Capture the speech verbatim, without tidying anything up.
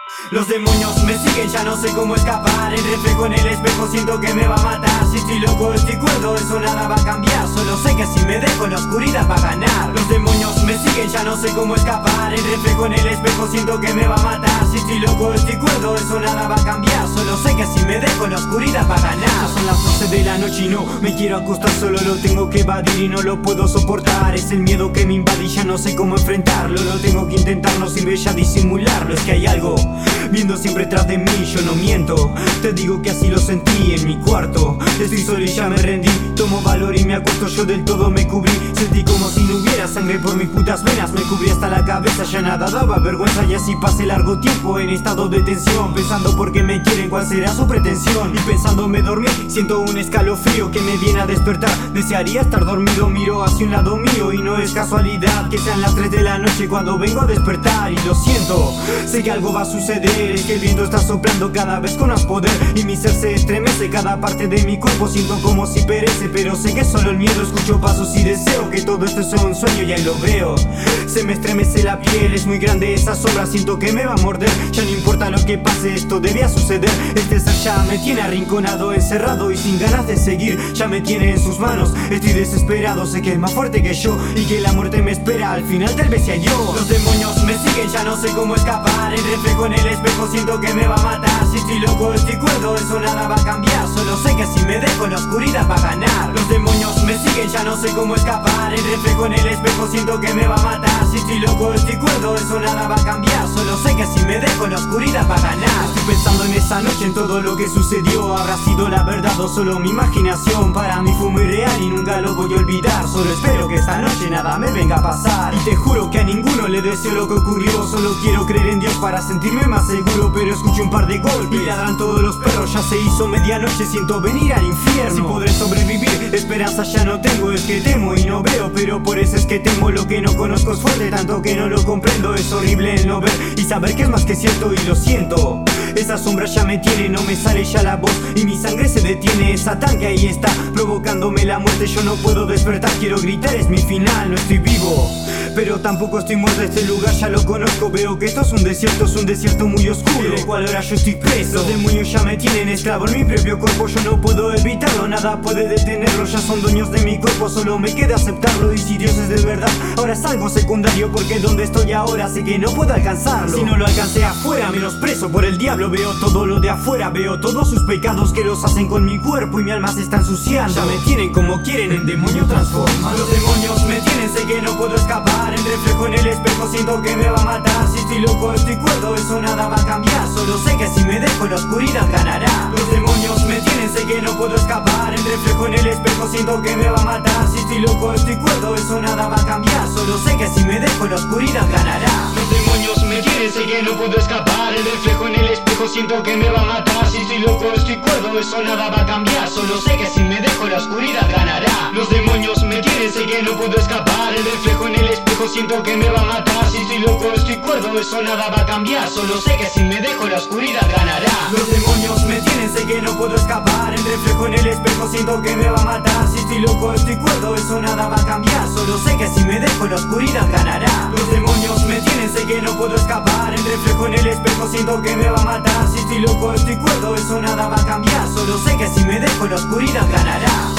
Los demonios me siguen, ya no sé cómo escapar. El reflejo en el espejo siento que me va a matar. Si estoy loco, estoy cuerdo, eso nada va a cambiar. Solo sé que si me dejo en la oscuridad va a ganar. Los demonios me siguen, ya no sé cómo escapar. El reflejo en el espejo siento que me va a matar. Si estoy loco, estoy cuerdo, eso nada va a cambiar. Solo sé que si me dejo en la oscuridad va a ganar. Son las doce de la noche y no me quiero acostar, solo lo tengo que evadir y no lo puedo soportar. Es el miedo que me invade y ya no sé cómo enfrentarlo. Lo tengo que intentar, no sirve ya disimularlo. Es que hay algo viendo siempre tras de mí, yo no miento. Te digo que así lo sentí en mi cuarto. Estoy solo y ya me rendí. Tomo valor y me acuesto, yo del todo me cubrí. Sentí como si no hubiera sangre por mis putas venas. Me cubrí hasta la cabeza, ya nada daba vergüenza. Y así pasé largo tiempo en estado de tensión, pensando por qué me quieren, cuál será su pretensión. Y pensando me dormí, siento un escalofrío que me viene a despertar. Desearía estar dormido, miro hacia un lado mío. Y no es casualidad que sean las tres de la noche cuando vengo a despertar. Y lo siento, sé que algo va a suceder. Es que el viento está soplando cada vez con más poder y mi ser se estremece, cada parte de mi cuerpo siento como si perece. Pero sé que solo el miedo, escucho pasos y deseo que todo esto sea un sueño y ahí lo veo. Se me estremece la piel, es muy grande esa sombra, siento que me va a morder. Ya no importa lo que pase, esto debía suceder. Este ser ya me tiene arrinconado, encerrado y sin ganas de seguir. Ya me tiene en sus manos, estoy desesperado, sé que es más fuerte que yo y que la muerte me espera, al final tal vez sea yo. Los demonios me siguen, ya no sé cómo escapar. El reflejo en el espejo siento que me va a matar. Si estoy loco, estoy cuerdo, eso nada va a cambiar. Solo sé que si me dejo en la oscuridad va a ganar. Los demonios me siguen, ya no sé cómo escapar. El reflejo en el espejo siento que me va a matar. Si estoy loco, estoy cuerdo, eso nada va a cambiar. Solo sé que si me dejo en la oscuridad va a ganar. Estoy pensando en esa noche, en todo lo que sucedió. ¿Habrá sido la verdad o solo mi imaginación? Para mí fue muy real y nunca lo voy a olvidar. Solo espero que esta noche nada me venga a pasar. Y te juro que a ninguno le deseo lo que ocurrió. Solo quiero creer en Dios para sentirme más seguro. Pero escucho un par de golpes y ladran todos los perros. Ya se hizo medianoche, siento venir al infierno. Si podré sobrevivir, esperanza ya no tengo. Es que temo y no veo, pero por eso es que temo. Lo que no conozco es fuerte, tanto que no lo comprendo. Es horrible el no ver y saber que es más que cierto. Y lo siento, esa sombra ya me tiene, no me sale ya la voz y mi sangre se detiene. Esa tanque ahí está, provocándome la muerte. Yo no puedo despertar, quiero gritar, es mi final. No estoy vivo, pero tampoco estoy muerto. Este lugar ya lo conozco, veo que esto es un desierto. Es un desierto muy oscuro, en el cual ahora yo estoy preso. Los demonios ya me tienen esclavo en mi propio cuerpo. Yo no puedo evitarlo, nada puede detenerlo. Ya son dueños de mi cuerpo, solo me queda aceptarlo. Y si Dios es de verdad, ahora es algo secundario, porque donde estoy ahora sé que no puedo alcanzarlo. Si no lo alcancé afuera, menos preso por el diablo. Veo todo lo de afuera, veo todos sus pecados que los hacen con mi cuerpo y mi alma se está ensuciando. Ya me tienen como quieren, en demonio transformado. Los demonios me tienen, sé que no puedo escapar. El reflejo en el espejo siento que me va a matar. Si estoy loco, estoy cuerdo, eso nada va a cambiar. Solo sé que si me dejo la oscuridad ganará. Los demonios me tienen, sé que no puedo escapar. El reflejo en el espejo siento que me va a matar. Si estoy loco, estoy cuerdo, eso nada va a cambiar. Solo sé que si me dejo la oscuridad ganará. Los demonios me tienen, sé que no puedo escapar. El reflejo en el espejo siento que me va a matar. Si estoy loco, estoy cuerdo, eso nada va a cambiar. Solo sé que si me dejo la oscuridad ganará. Los demonios me tienen, sé que no puedo escapar. El reflejo en el espejo siento que me va a matar. Si estoy loco, estoy cuerdo, eso nada va a cambiar. Solo sé que si me dejo la oscuridad ganará. Los demonios me tienen, sé que no puedo escapar. El reflejo en el espejo siento que me va a matar. Si estoy loco, estoy cuerdo, eso nada va a cambiar. Solo sé que si me dejo la oscuridad ganará. Los demonios me tienen, sé que no puedo escapar. El reflejo en el espejo siento que me va a matar. Si estoy loco, estoy cuerdo, eso nada va a cambiar. Solo sé que si me dejo la oscuridad ganará.